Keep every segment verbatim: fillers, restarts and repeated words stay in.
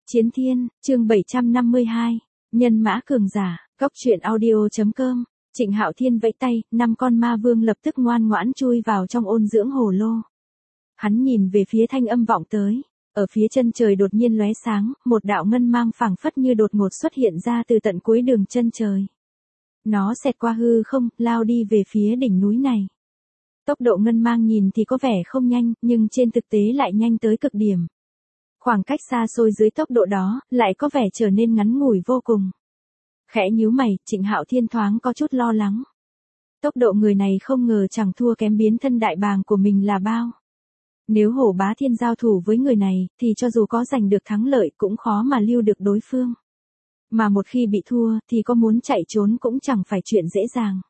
Chiến Thiên, chương bảy trăm năm mươi hai, Nhân mã cường giả, góc truyện audio.com, Trịnh Hạo Thiên vẫy tay, năm con ma vương lập tức ngoan ngoãn chui vào trong ôn dưỡng hồ lô. Hắn nhìn về phía thanh âm vọng tới, ở phía chân trời đột nhiên lóe sáng, một đạo ngân mang phảng phất như đột ngột xuất hiện ra từ tận cuối đường chân trời. Nó xẹt qua hư không, lao đi về phía đỉnh núi này. Tốc độ ngân mang nhìn thì có vẻ không nhanh, nhưng trên thực tế lại nhanh tới cực điểm. Khoảng cách xa xôi dưới tốc độ đó, lại có vẻ trở nên ngắn ngủi vô cùng. Khẽ nhíu mày, Trịnh Hạo Thiên thoáng có chút lo lắng. Tốc độ người này không ngờ chẳng thua kém biến thân đại bàng của mình là bao. Nếu Hổ Bá Thiên giao thủ với người này, thì cho dù có giành được thắng lợi cũng khó mà lưu được đối phương. Mà một khi bị thua, thì có muốn chạy trốn cũng chẳng phải chuyện dễ dàng.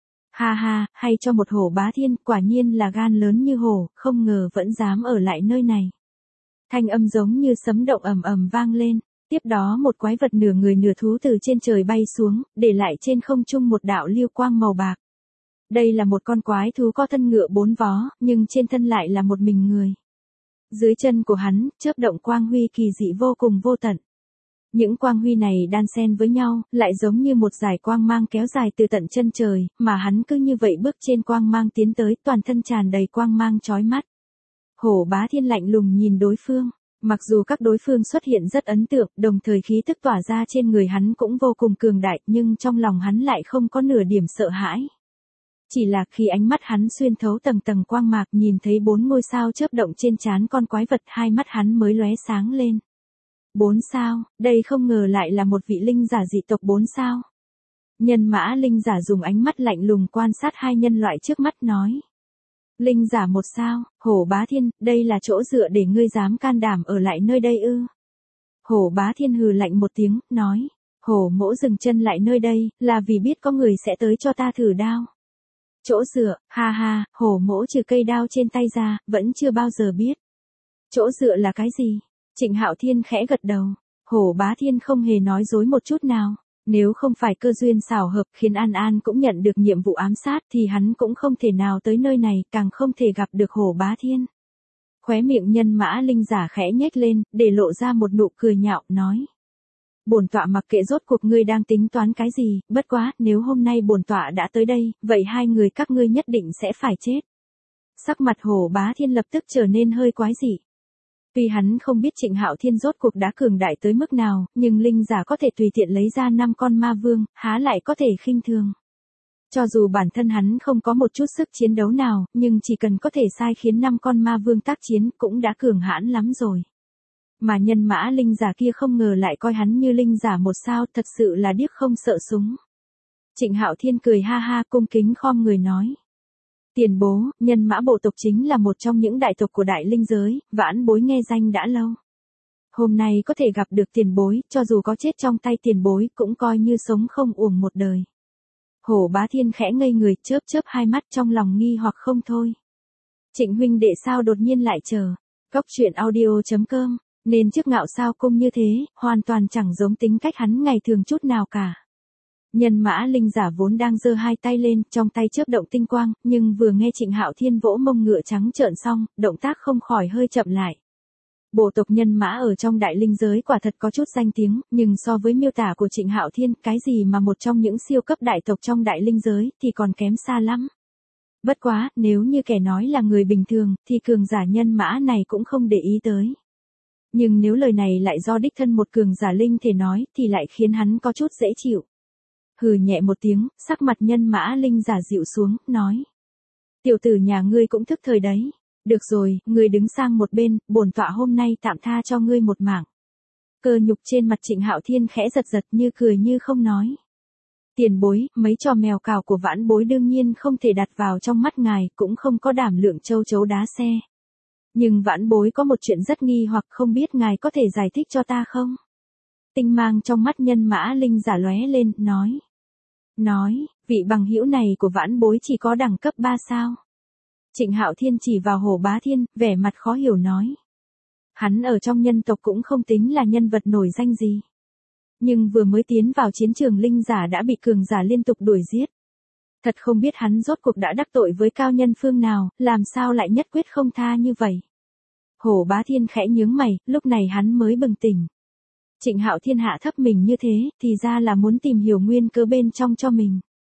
Ha ha, hay cho một Hổ Bá Thiên, quả nhiên là gan lớn như hổ, không ngờ vẫn dám ở lại nơi này. Thanh âm giống như sấm động ầm ầm vang lên, tiếp đó một quái vật nửa người nửa thú từ trên trời bay xuống, để lại trên không trung một đạo lưu quang màu bạc. Đây là một con quái thú có thân ngựa bốn vó, nhưng trên thân lại là một mình người. Dưới chân của hắn, chớp động quang huy kỳ dị vô cùng vô tận. Những quang huy này đan xen với nhau, lại giống như một dải quang mang kéo dài từ tận chân trời, mà hắn cứ như vậy bước trên quang mang tiến tới, toàn thân tràn đầy quang mang chói mắt. Hổ Bá Thiên lạnh lùng nhìn đối phương, mặc dù các đối phương xuất hiện rất ấn tượng, đồng thời khí tức tỏa ra trên người hắn cũng vô cùng cường đại, nhưng trong lòng hắn lại không có nửa điểm sợ hãi. Chỉ là khi ánh mắt hắn xuyên thấu tầng tầng quang mạc nhìn thấy bốn ngôi sao chớp động trên trán con quái vật, hai mắt hắn mới lóe sáng lên. Bốn sao, đây không ngờ lại là một vị linh giả dị tộc bốn sao. Nhân mã linh giả dùng ánh mắt lạnh lùng quan sát hai nhân loại trước mắt nói. Linh giả một sao, Hổ Bá Thiên, đây là chỗ dựa để ngươi dám can đảm ở lại nơi đây ư? Hổ Bá Thiên hừ lạnh một tiếng, nói, Hổ mỗ dừng chân lại nơi đây, là vì biết có người sẽ tới cho ta thử đao. Chỗ dựa, ha ha, Hổ mỗ trừ cây đao trên tay ra, vẫn chưa bao giờ biết. Chỗ dựa là cái gì? Trịnh Hạo Thiên khẽ gật đầu, Hổ Bá Thiên không hề nói dối một chút nào. Nếu không phải cơ duyên xảo hợp khiến An An cũng nhận được nhiệm vụ ám sát thì hắn cũng không thể nào tới nơi này, càng không thể gặp được Hổ Bá Thiên. Khóe miệng nhân mã linh giả khẽ nhếch lên, để lộ ra một nụ cười nhạo, nói. Bổn tọa mặc kệ rốt cuộc ngươi đang tính toán cái gì, bất quá, nếu hôm nay bổn tọa đã tới đây, vậy hai người các ngươi nhất định sẽ phải chết. Sắc mặt Hổ Bá Thiên lập tức trở nên hơi quái dị. Tuy hắn không biết Trịnh Hạo Thiên rốt cuộc đã cường đại tới mức nào, nhưng linh giả có thể tùy tiện lấy ra năm con ma vương, há lại có thể khinh thường. Cho dù bản thân hắn không có một chút sức chiến đấu nào, nhưng chỉ cần có thể sai khiến năm con ma vương tác chiến cũng đã cường hãn lắm rồi. Mà nhân mã linh giả kia không ngờ lại coi hắn như linh giả một sao, thật sự là điếc không sợ súng. Trịnh Hạo Thiên cười ha ha, cung kính khom người nói. Tiền bố, nhân mã bộ tộc chính là một trong những đại tộc của đại linh giới, vãn bối nghe danh đã lâu. Hôm nay có thể gặp được tiền bối, cho dù có chết trong tay tiền bối cũng coi như sống không uổng một đời. Hổ Bá Thiên khẽ ngây người, chớp chớp hai mắt trong lòng nghi hoặc không thôi. Trịnh huynh đệ sao đột nhiên lại chờ, góc truyện audio.com, nên trước ngạo sao cung như thế, hoàn toàn chẳng giống tính cách hắn ngày thường chút nào cả. Nhân mã linh giả vốn đang giơ hai tay lên, trong tay chớp động tinh quang, nhưng vừa nghe Trịnh Hạo Thiên vỗ mông ngựa trắng trợn xong, động tác không khỏi hơi chậm lại. Bộ tộc nhân mã ở trong đại linh giới quả thật có chút danh tiếng, nhưng so với miêu tả của Trịnh Hạo Thiên, cái gì mà một trong những siêu cấp đại tộc trong đại linh giới, thì còn kém xa lắm. Bất quá, nếu như kẻ nói là người bình thường, thì cường giả nhân mã này cũng không để ý tới. Nhưng nếu lời này lại do đích thân một cường giả linh thể nói, thì lại khiến hắn có chút dễ chịu. Hừ nhẹ một tiếng, sắc mặt nhân mã linh giả dịu xuống, nói. Tiểu tử nhà ngươi cũng thức thời đấy. Được rồi, ngươi đứng sang một bên, bổn tọa hôm nay tạm tha cho ngươi một mạng. Cơ nhục trên mặt Trịnh Hạo Thiên khẽ giật giật như cười như không nói. Tiền bối, mấy trò mèo cào của vãn bối đương nhiên không thể đặt vào trong mắt ngài, cũng không có đảm lượng châu chấu đá xe. Nhưng vãn bối có một chuyện rất nghi hoặc không biết ngài có thể giải thích cho ta không? Tinh mang trong mắt nhân mã linh giả lóe lên, nói. Nói, vị bằng hữu này của vãn bối chỉ có đẳng cấp ba sao. Trịnh Hạo Thiên chỉ vào Hổ Bá Thiên, vẻ mặt khó hiểu nói. Hắn ở trong nhân tộc cũng không tính là nhân vật nổi danh gì. Nhưng vừa mới tiến vào chiến trường linh giả đã bị cường giả liên tục đuổi giết. Thật không biết hắn rốt cuộc đã đắc tội với cao nhân phương nào, làm sao lại nhất quyết không tha như vậy. Hổ Bá Thiên khẽ nhướng mày, lúc này hắn mới bừng tỉnh. Trịnh Hạo Thiên hạ thấp mình như thế, thì ra là muốn tìm hiểu nguyên cớ bên trong cho mình.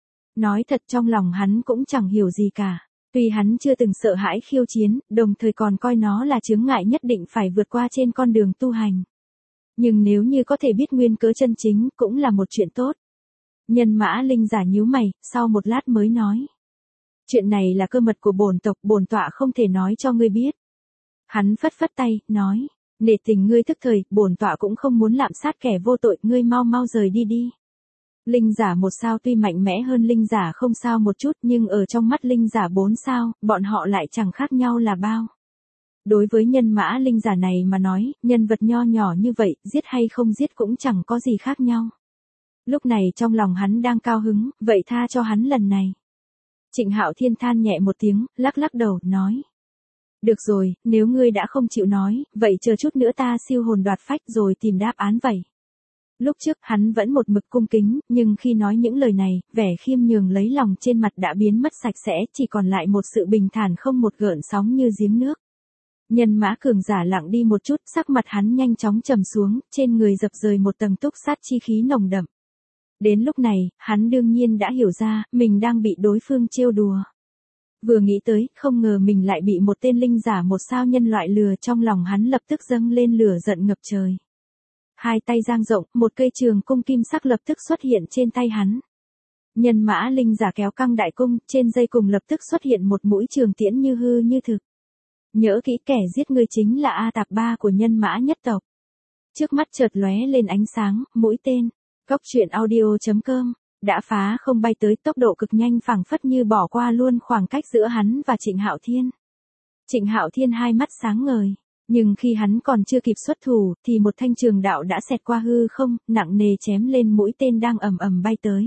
Nói thật trong lòng hắn cũng chẳng hiểu gì cả. Tuy hắn chưa từng sợ hãi khiêu chiến, đồng thời còn coi nó là chướng ngại nhất định phải vượt qua trên con đường tu hành. Nhưng nếu như có thể biết nguyên cớ chân chính, cũng là một chuyện tốt. Nhân Mã Linh giả nhíu mày, sau một lát mới nói. Chuyện này là cơ mật của bổn tộc, bổn tọa không thể nói cho ngươi biết. Hắn phất phất tay, nói. Nể tình ngươi thức thời, bổn tọa cũng không muốn lạm sát kẻ vô tội, ngươi mau mau rời đi đi. Linh giả một sao tuy mạnh mẽ hơn linh giả không sao một chút, nhưng ở trong mắt linh giả bốn sao, bọn họ lại chẳng khác nhau là bao. Đối với nhân mã linh giả này mà nói, nhân vật nho nhỏ như vậy, giết hay không giết cũng chẳng có gì khác nhau. Lúc này trong lòng hắn đang cao hứng, vậy tha cho hắn lần này. Trịnh Hạo Thiên than nhẹ một tiếng, lắc lắc đầu, nói. Được rồi, nếu ngươi đã không chịu nói, vậy chờ chút nữa ta siêu hồn đoạt phách rồi tìm đáp án vậy. Lúc trước hắn vẫn một mực cung kính, nhưng khi nói những lời này, vẻ khiêm nhường lấy lòng trên mặt đã biến mất sạch sẽ, chỉ còn lại một sự bình thản không một gợn sóng như giếng nước. Nhân mã cường giả lặng đi một chút, sắc mặt hắn nhanh chóng trầm xuống, trên người dập dời một tầng túc sát chi khí nồng đậm. Đến lúc này, hắn đương nhiên đã hiểu ra, mình đang bị đối phương trêu đùa. Vừa nghĩ tới, không ngờ mình lại bị một tên linh giả một sao nhân loại lừa, trong lòng hắn lập tức dâng lên lửa giận ngập trời. Hai tay dang rộng, một cây trường cung kim sắc lập tức xuất hiện trên tay hắn. Nhân mã linh giả kéo căng đại cung, trên dây cùng lập tức xuất hiện một mũi trường tiễn như hư như thực. Nhớ kỹ kẻ giết ngươi chính là A Tạp Ba của nhân mã nhất tộc. Trước mắt chợt lóe lên ánh sáng, mũi tên. Góc truyện audio chấm com đã phá không bay tới, tốc độ cực nhanh phảng phất như bỏ qua luôn khoảng cách giữa hắn và Trịnh Hạo Thiên. Trịnh Hạo Thiên hai mắt sáng ngời, nhưng khi hắn còn chưa kịp xuất thủ, thì một thanh trường đạo đã xẹt qua hư không, nặng nề chém lên mũi tên đang ầm ầm bay tới.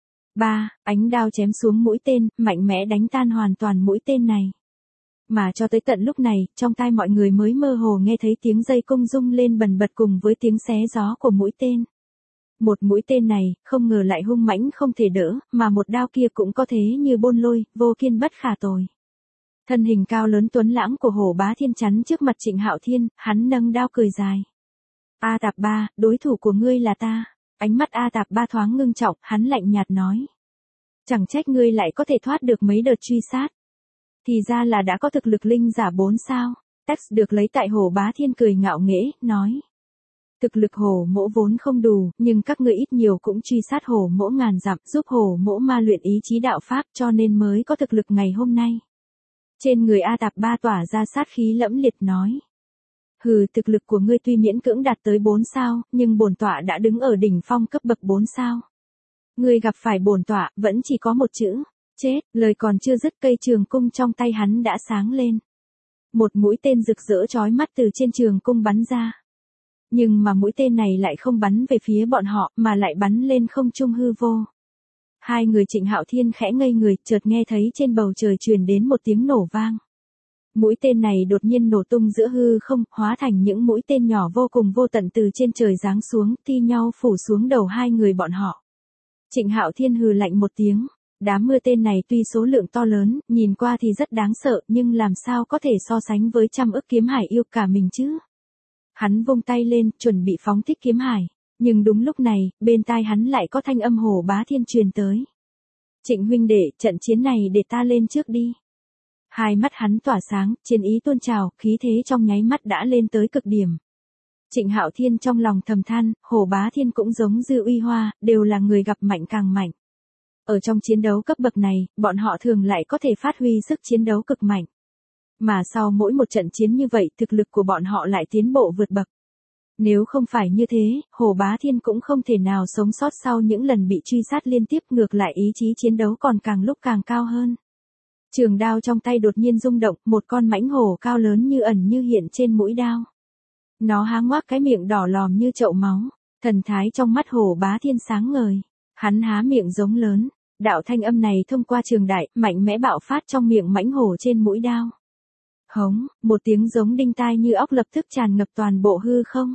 Ba, ánh đao chém xuống mũi tên, mạnh mẽ đánh tan hoàn toàn mũi tên này. Mà cho tới tận lúc này, trong tai mọi người mới mơ hồ nghe thấy tiếng dây cung rung lên bần bật cùng với tiếng xé gió của mũi tên. Một mũi tên này, không ngờ lại hung mãnh không thể đỡ, mà một đao kia cũng có thế như bôn lôi, vô kiên bất khả tồi. Thân hình cao lớn tuấn lãng của Hổ Bá Thiên chắn trước mặt Trịnh Hạo Thiên, hắn nâng đao cười dài. A Tạp Ba, đối thủ của ngươi là ta. Ánh mắt A Tạp Ba thoáng ngưng trọng, hắn lạnh nhạt nói. Chẳng trách ngươi lại có thể thoát được mấy đợt truy sát. Thì ra là đã có thực lực linh giả bốn sao. Text được lấy tại Hổ Bá Thiên cười ngạo nghễ, nói. Thực lực Hổ Mỗ vốn không đủ, nhưng các ngươi ít nhiều cũng truy sát Hổ Mỗ ngàn dặm, giúp Hổ Mỗ ma luyện ý chí đạo pháp, cho nên mới có thực lực ngày hôm nay. Trên người A Tạp Ba tỏa ra sát khí lẫm liệt, nói. Hừ, thực lực của ngươi tuy miễn cưỡng đạt tới bốn sao, nhưng bổn tọa đã đứng ở đỉnh phong cấp bậc bốn sao. Ngươi gặp phải bổn tọa, vẫn chỉ có một chữ, chết, lời còn chưa dứt, cây trường cung trong tay hắn đã sáng lên. Một mũi tên rực rỡ chói mắt từ trên trường cung bắn ra. Nhưng mà mũi tên này lại không bắn về phía bọn họ, mà lại bắn lên không trung hư vô. Hai người Trịnh Hạo Thiên khẽ ngây người, chợt nghe thấy trên bầu trời truyền đến một tiếng nổ vang. Mũi tên này đột nhiên nổ tung giữa hư không, hóa thành những mũi tên nhỏ vô cùng vô tận từ trên trời giáng xuống, thi nhau phủ xuống đầu hai người bọn họ. Trịnh Hạo Thiên hừ lạnh một tiếng, đám mưa tên này tuy số lượng to lớn, nhìn qua thì rất đáng sợ, nhưng làm sao có thể so sánh với trăm ức kiếm hải yêu cả mình chứ? Hắn vung tay lên, chuẩn bị phóng thích kiếm hải. Nhưng đúng lúc này, bên tai hắn lại có thanh âm Hổ Bá Thiên truyền tới. Trịnh huynh đệ, trận chiến này để ta lên trước đi. Hai mắt hắn tỏa sáng, chiến ý tuôn trào, khí thế trong nháy mắt đã lên tới cực điểm. Trịnh Hạo Thiên trong lòng thầm than, Hổ Bá Thiên cũng giống Dư Uy Hoa, đều là người gặp mạnh càng mạnh. Ở trong chiến đấu cấp bậc này, bọn họ thường lại có thể phát huy sức chiến đấu cực mạnh. Mà sau mỗi một trận chiến như vậy, thực lực của bọn họ lại tiến bộ vượt bậc. Nếu không phải như thế, Hổ Bá Thiên cũng không thể nào sống sót sau những lần bị truy sát liên tiếp, ngược lại ý chí chiến đấu còn càng lúc càng cao hơn. Trường đao trong tay đột nhiên rung động, một con mãnh hổ cao lớn như ẩn như hiện trên mũi đao. Nó há ngoác cái miệng đỏ lòm như chậu máu, thần thái trong mắt Hổ Bá Thiên sáng ngời. Hắn há miệng giống lớn, đạo thanh âm này thông qua trường đại, mạnh mẽ bạo phát trong miệng mãnh hổ trên mũi đao. Hống, một tiếng giống đinh tai như óc lập tức tràn ngập toàn bộ hư không.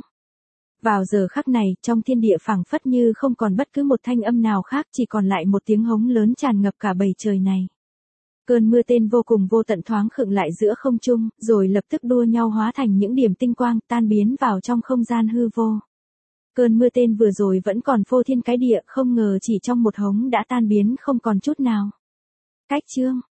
Vào giờ khắc này, trong thiên địa phảng phất như không còn bất cứ một thanh âm nào khác, chỉ còn lại một tiếng hống lớn tràn ngập cả bầu trời này. Cơn mưa tên vô cùng vô tận thoáng khựng lại giữa không trung, rồi lập tức đua nhau hóa thành những điểm tinh quang, tan biến vào trong không gian hư vô. Cơn mưa tên vừa rồi vẫn còn phô thiên cái địa, không ngờ chỉ trong một hống đã tan biến không còn chút nào. Cách chương